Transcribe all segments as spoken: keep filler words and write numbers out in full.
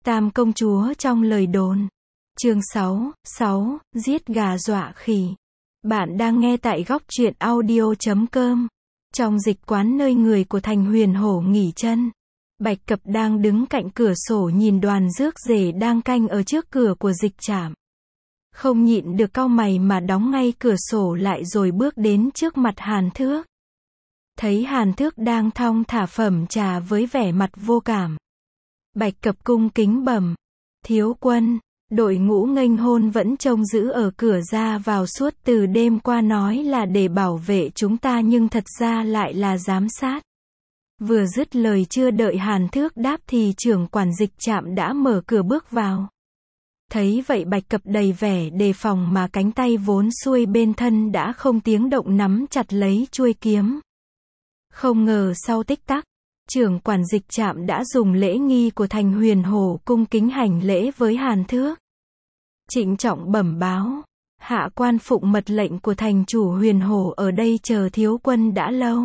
Tam công chúa trong lời đồn. Chương sáu, sáu, giết gà dọa khỉ. Bạn đang nghe tại góc truyện audio chấm com. Trong dịch quán nơi người của Thành Huyền Hổ nghỉ chân, Bạch Cập đang đứng cạnh cửa sổ nhìn đoàn rước rể đang canh ở trước cửa của dịch trạm. Không nhịn được cau mày mà đóng ngay cửa sổ lại rồi bước đến trước mặt Hàn Thước. Thấy Hàn Thước đang thong thả phẩm trà với vẻ mặt vô cảm, Bạch Cập cung kính bẩm: "Thiếu quân." Đội ngũ nghênh hôn vẫn trông giữ ở cửa ra vào suốt từ đêm qua nói là để bảo vệ chúng ta nhưng thật ra lại là giám sát. Vừa dứt lời chưa đợi Hàn Thước đáp thì trưởng quản dịch trạm đã mở cửa bước vào. Thấy vậy Bạch Cập đầy vẻ đề phòng mà cánh tay vốn xuôi bên thân đã không tiếng động nắm chặt lấy chuôi kiếm. Không ngờ sau tích tắc, trưởng quản dịch trạm đã dùng lễ nghi của Thành Huyền Hổ cung kính hành lễ với Hàn Thước. Trịnh trọng bẩm báo: "Hạ quan phụng mật lệnh của thành chủ Huyền Hổ ở đây chờ thiếu quân đã lâu."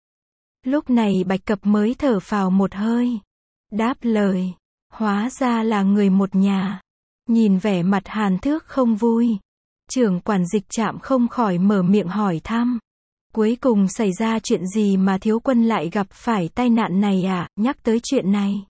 Lúc này Bạch Cập mới thở phào một hơi, đáp lời: "Hóa ra là người một nhà." Nhìn vẻ mặt Hàn Thước không vui, trưởng quản dịch trạm không khỏi mở miệng hỏi thăm: "Cuối cùng xảy ra chuyện gì mà thiếu quân lại gặp phải tai nạn này à?" Nhắc tới chuyện này,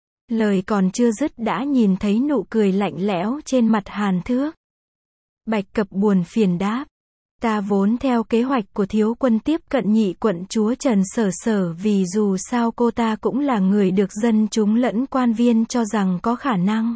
lời còn chưa dứt đã nhìn thấy nụ cười lạnh lẽo trên mặt Hàn Thước. Bạch Cập buồn phiền đáp: "Ta vốn theo kế hoạch của thiếu quân tiếp cận nhị quận chúa Trần Sở Sở vì dù sao cô ta cũng là người được dân chúng lẫn quan viên cho rằng có khả năng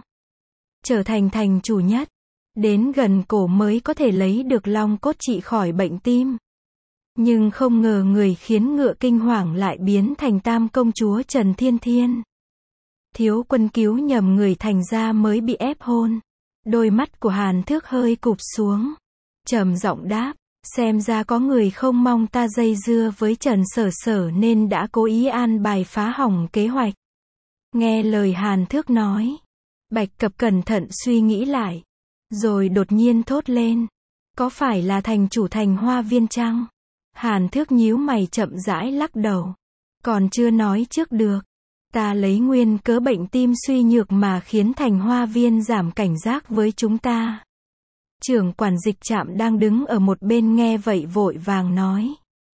trở thành thành chủ nhất. Đến gần cổ mới có thể lấy được long cốt trị khỏi bệnh tim. Nhưng không ngờ người khiến ngựa kinh hoàng lại biến thành tam công chúa Trần Thiên Thiên. Thiếu quân cứu nhầm người thành ra mới bị ép hôn." Đôi mắt của Hàn Thước hơi cụp xuống, trầm giọng đáp: "Xem ra có người không mong ta dây dưa với Trần Sở Sở nên đã cố ý an bài phá hỏng kế hoạch." Nghe lời Hàn Thước nói, Bạch Cập cẩn thận suy nghĩ lại, rồi đột nhiên thốt lên: "Có phải là thành chủ Thành Hoa Viên chăng?" Hàn Thước nhíu mày chậm rãi lắc đầu: "Còn chưa nói trước được. Ta lấy nguyên cớ bệnh tim suy nhược mà khiến Thành Hoa Viên giảm cảnh giác với chúng ta." Trưởng quản dịch trạm đang đứng ở một bên nghe vậy vội vàng nói: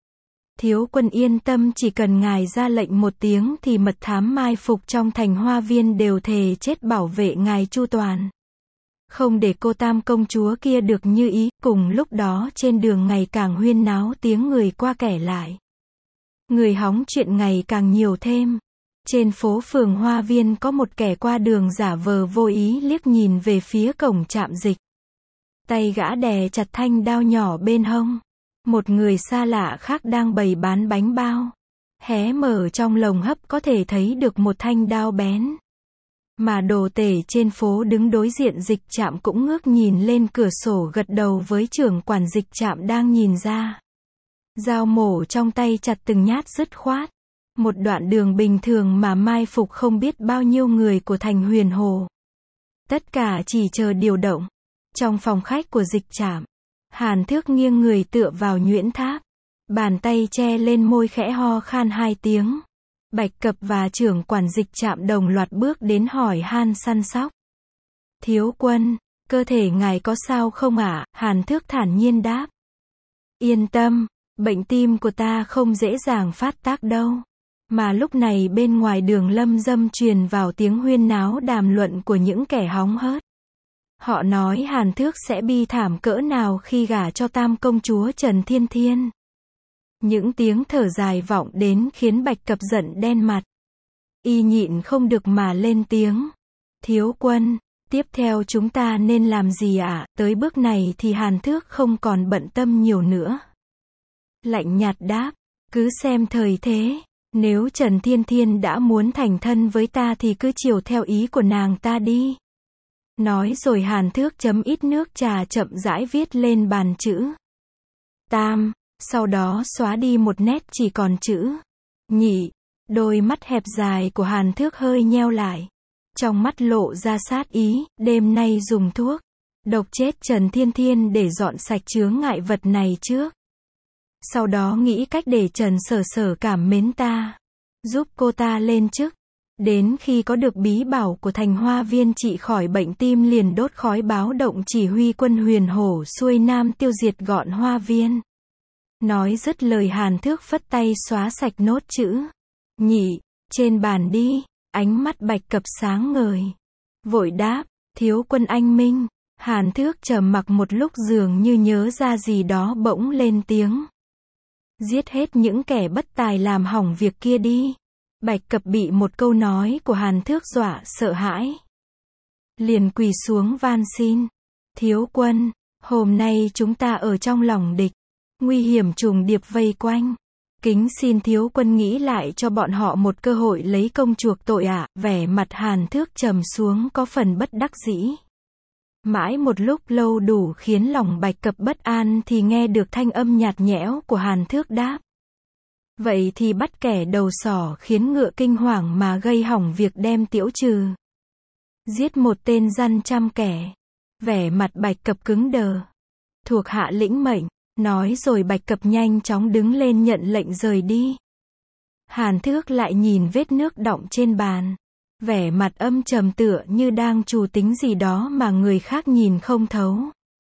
"Thiếu quân yên tâm, chỉ cần ngài ra lệnh một tiếng thì mật thám mai phục trong Thành Hoa Viên đều thề chết bảo vệ ngài chu toàn. Không để cô tam công chúa kia được như ý." Cùng lúc đó trên đường ngày càng huyên náo, tiếng người qua kẻ lại. Người hóng chuyện ngày càng nhiều thêm. Trên phố phường Hoa Viên có một kẻ qua đường giả vờ vô ý liếc nhìn về phía cổng trạm dịch. Tay gã đè chặt thanh đao nhỏ bên hông. Một người xa lạ khác đang bày bán bánh bao. Hé mở trong lồng hấp có thể thấy được một thanh đao bén. Mà đồ tể trên phố đứng đối diện dịch trạm cũng ngước nhìn lên cửa sổ gật đầu với trưởng quản dịch trạm đang nhìn ra. Dao mổ trong tay chặt từng nhát dứt khoát. Một đoạn đường bình thường mà mai phục không biết bao nhiêu người của Thành Huyền Hổ. Tất cả chỉ chờ điều động. Trong phòng khách của dịch trạm, Hàn Thước nghiêng người tựa vào nhuyễn tháp, bàn tay che lên môi khẽ ho khan hai tiếng. Bạch Cập và trưởng quản dịch trạm đồng loạt bước đến hỏi han săn sóc: "Thiếu quân, cơ thể ngài có sao không ạ?" Hàn Thước thản nhiên đáp: "Yên tâm, bệnh tim của ta không dễ dàng phát tác đâu." Mà lúc này bên ngoài đường lâm dâm truyền vào tiếng huyên náo đàm luận của những kẻ hóng hớt. Họ nói Hàn Thước sẽ bi thảm cỡ nào khi gả cho tam công chúa Trần Thiên Thiên. Những tiếng thở dài vọng đến khiến Bạch Cập giận đen mặt. Y nhịn không được mà lên tiếng: "Thiếu quân, tiếp theo chúng ta nên làm gì ạ?" Tới bước này thì Hàn Thước không còn bận tâm nhiều nữa. Lạnh nhạt đáp: "Cứ xem thời thế. Nếu Trần Thiên Thiên đã muốn thành thân với ta thì cứ chiều theo ý của nàng ta đi." Nói rồi Hàn Thước chấm ít nước trà chậm rãi viết lên bàn chữ Tam, sau đó xóa đi một nét chỉ còn chữ Nhị. Đôi mắt hẹp dài của Hàn Thước hơi nheo lại. Trong mắt lộ ra sát ý: "Đêm nay dùng thuốc độc chết Trần Thiên Thiên để dọn sạch chướng ngại vật này trước. Sau đó nghĩ cách để Trần Sở Sở cảm mến ta, giúp cô ta lên chức. Đến khi có được bí bảo của Thành Hoa Viên trị khỏi bệnh tim liền đốt khói báo động chỉ huy quân Huyền Hổ xuôi nam tiêu diệt gọn Hoa Viên. Nói dứt lời Hàn Thước phất tay xóa sạch nốt chữ nhị trên bàn đi, ánh mắt Bạch Cập sáng ngời. Vội đáp, thiếu quân anh minh. Hàn Thước trầm mặc một lúc dường như nhớ ra gì đó bỗng lên tiếng. Giết hết những kẻ bất tài làm hỏng việc kia đi. Bạch Cập bị một câu nói của Hàn Thước dọa sợ hãi. Liền quỳ xuống van xin. Thiếu quân, hôm nay chúng ta ở trong lòng địch. Nguy hiểm trùng điệp vây quanh. Kính xin thiếu quân nghĩ lại cho bọn họ một cơ hội lấy công chuộc tội ạ. À. Vẻ mặt Hàn Thước trầm xuống có phần bất đắc dĩ. Mãi một lúc lâu đủ khiến lòng Bạch Cập bất an thì nghe được thanh âm nhạt nhẽo của Hàn Thước đáp. Vậy thì bắt kẻ đầu sỏ khiến ngựa kinh hoàng mà gây hỏng việc đem tiễu trừ. Giết một tên gian trăm kẻ. Vẻ mặt Bạch Cập cứng đờ. Thuộc hạ lĩnh mệnh, nói rồi Bạch Cập nhanh chóng đứng lên nhận lệnh rời đi. Hàn Thước lại nhìn vết nước đọng trên bàn. Vẻ mặt âm trầm tựa như đang trù tính gì đó mà người khác nhìn không thấu.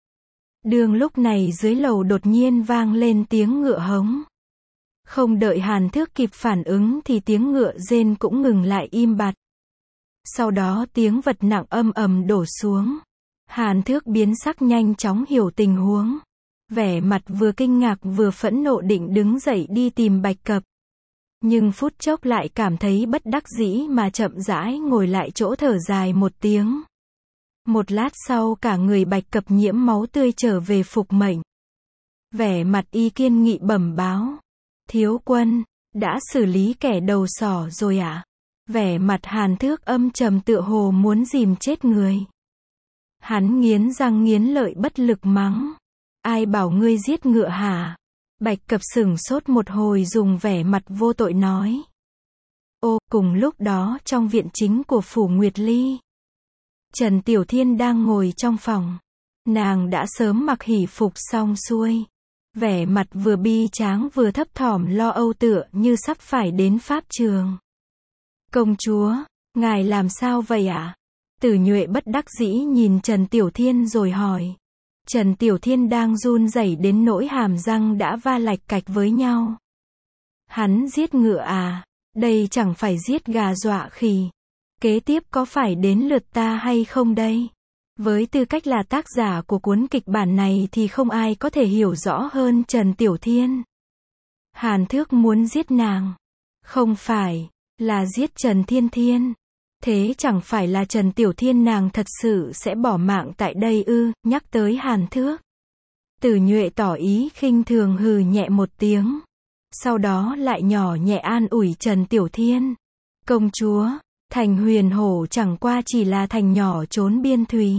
Đường lúc này dưới lầu đột nhiên vang lên tiếng ngựa hống. Không đợi Hàn Thước kịp phản ứng thì tiếng ngựa rên cũng ngừng lại im bặt. Sau đó tiếng vật nặng âm ầm đổ xuống. Hàn Thước biến sắc nhanh chóng hiểu tình huống. Vẻ mặt vừa kinh ngạc vừa phẫn nộ định đứng dậy đi tìm Bạch Cập. Nhưng phút chốc lại cảm thấy bất đắc dĩ mà chậm rãi ngồi lại chỗ thở dài một tiếng. Một lát sau cả người Bạch Cập nhiễm máu tươi trở về phục mệnh. Vẻ mặt y kiên nghị bẩm báo. Thiếu quân, đã xử lý kẻ đầu sỏ rồi ạ? À? Vẻ mặt Hàn Thước âm trầm tựa hồ muốn dìm chết người. Hắn nghiến răng nghiến lợi bất lực mắng. Ai bảo ngươi giết ngựa hả? Bạch Cập sửng sốt một hồi dùng vẻ mặt vô tội nói. Ô, cùng lúc đó trong viện chính của Phủ Nguyệt Ly. Trần Tiểu Thiên đang ngồi trong phòng. Nàng đã sớm mặc hỷ phục xong xuôi. Vẻ mặt vừa bi tráng vừa thấp thỏm lo âu tựa như sắp phải đến pháp trường. Công chúa, ngài làm sao vậy ạ? À? Tử Nhuệ bất đắc dĩ nhìn Trần Tiểu Thiên rồi hỏi. Trần Tiểu Thiên đang run rẩy đến nỗi hàm răng đã va lạch cạch với nhau. Hắn giết ngựa à? Đây chẳng phải giết gà dọa khỉ. Kế tiếp có phải đến lượt ta hay không đây? Với tư cách là tác giả của cuốn kịch bản này thì không ai có thể hiểu rõ hơn Trần Tiểu Thiên. Hàn Thước muốn giết nàng. Không phải, là giết Trần Thiên Thiên. Thế chẳng phải là Trần Tiểu Thiên nàng thật sự sẽ bỏ mạng tại đây ư? Nhắc tới Hàn Thước. Tử Nhuệ tỏ ý khinh thường hừ nhẹ một tiếng. Sau đó lại nhỏ nhẹ an ủi Trần Tiểu Thiên. Công chúa, thành Huyền Hổ chẳng qua chỉ là thành nhỏ trốn biên thùy.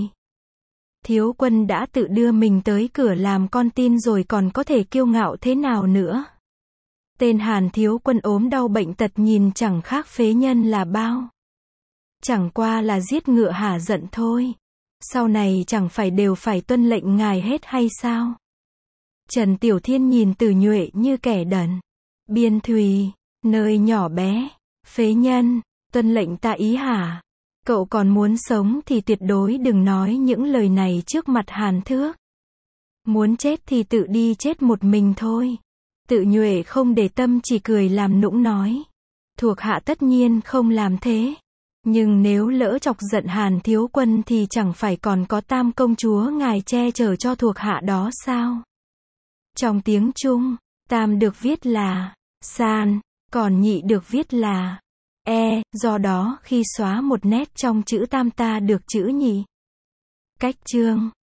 Thiếu quân đã tự đưa mình tới cửa làm con tin rồi còn có thể kiêu ngạo thế nào nữa? Tên Hàn thiếu quân ốm đau bệnh tật nhìn chẳng khác phế nhân là bao. Chẳng qua là giết ngựa hả giận thôi. Sau này chẳng phải đều phải tuân lệnh ngài hết hay sao? Trần Tiểu Thiên nhìn Tử Nhuệ như kẻ đần. Biên thùy, nơi nhỏ bé, phế nhân, tuân lệnh ta ý hả? Cậu còn muốn sống thì tuyệt đối đừng nói những lời này trước mặt Hàn Thước. Muốn chết thì tự đi chết một mình thôi. Tử Nhuệ không để tâm chỉ cười làm nũng nói. Thuộc hạ tất nhiên không làm thế. Nhưng nếu lỡ chọc giận Hàn thiếu quân thì chẳng phải còn có Tam công chúa ngài che chở cho thuộc hạ đó sao? Trong tiếng Trung, Tam được viết là san, còn nhị được viết là e, do đó khi xóa một nét trong chữ Tam ta được chữ nhị. Cách chương